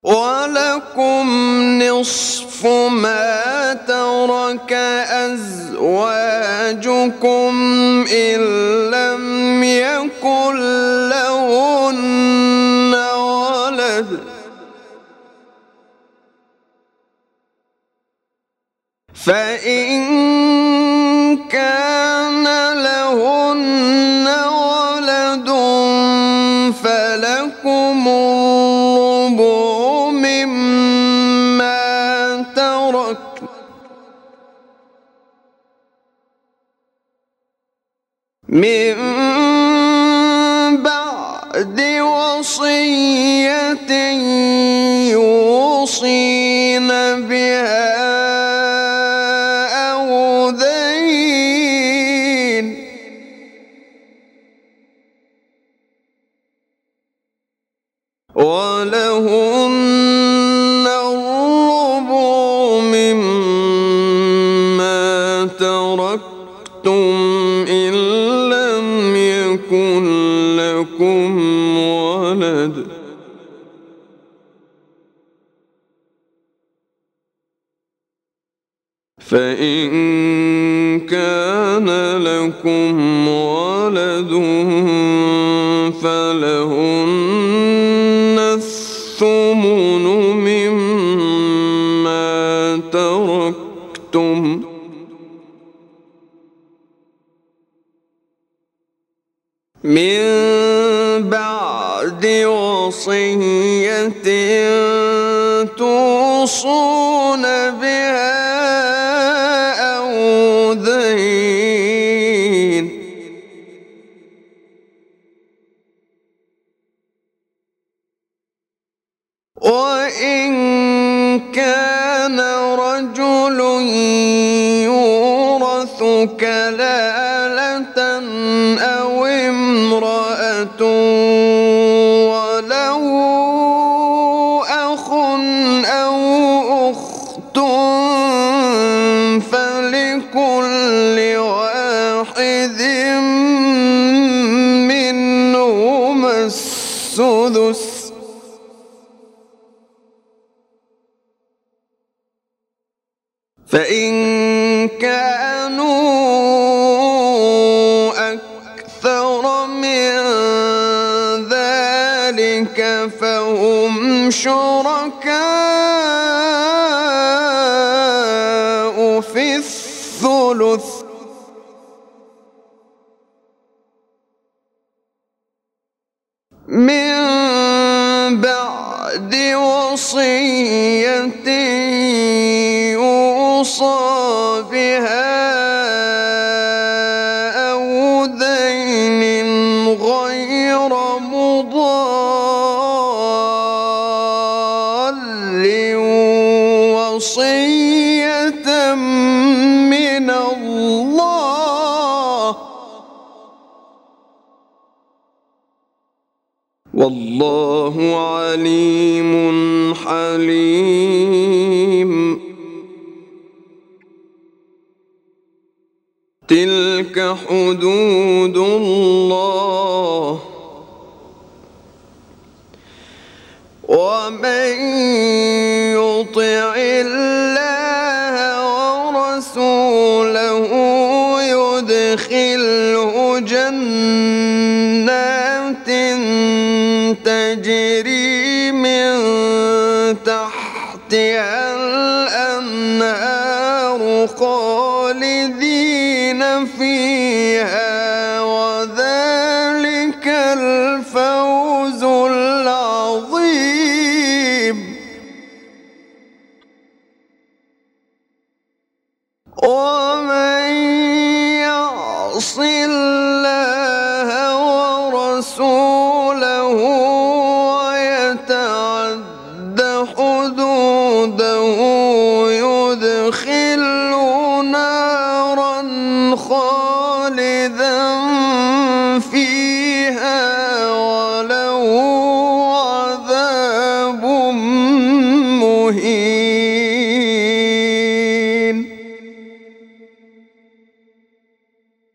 وَلَكُمْ نِصْفُ مَا تَرَكَ أَزْوَاجُكُمْ إِن لَّمْ يَكُن لَّهُنَّ وَلَدٌ ۚ فَإِن كَانَ لَهُنَّ وَلَدٌ فَلَكُمُ الرُّبُعُ مِمَّا تَرَكْنَ مِن بَعْدِ وَصِيَّةٍ يُوصِينَ بِهَا أَوْ دَيْنٍ ۗ وَلَهُنَّ الرُّبُعُ مِمَّا تَرَكْتُمْ إِن لَّمْ يَكُن لَّكُمْ وَلَدٌ ۚ فَإِن كَانَ لَكُمْ وَلَدٌ فَلَهُنَّ الثُّمُنُ مِمَّا تَرَكْتُم مِّن بَعْدِ وَصِيَّةٍ تُوصُونَ بِهَا أَوْ دَيْنٍ ۗ وَإِن كَانَ رَجُلٌ يُورَثُ كَلَالَةً أَوْ امْرَأَةٌ وَلَهُ أَخٌ أَوْ أُخْتٌ فَلِكُلِّ وَاحِدٍ مِّنْهُمَا السُّدُسُ ۚ فَإِن كَانُوا أَكْثَرَ مِن ذَلِكَ فَهُمْ شُرَكَاءُ فِي الثُّلُثِ ۚ مِن بَعْدِ وَصِيَّةٍ يُوصَىٰ بِهَا أَوْ دَيْنٍ غَيْرَ مُضَارٍّ وَصِيَّةً مِّنَ اللَّهِ ۗ وَاللَّهُ عَلِيمٌ حَلِيمٌ. تِلْكَ حُدُودُ اللَّهِ ۚ وَمَن يُطِعِ اللَّهَ وَرَسُولَهُ يُدْخِلْهُ جَنَّاتٍ تَجْرِي مِن تَحْتِهَا الْأَنْهَارُ خَالِدِينَ فِيهَا ۚ وَذَلِكَ الْفَوْزُ الْعَظِيمُ. وَمَن يَعْصِ اللَّهَ وَرَسُولَهُ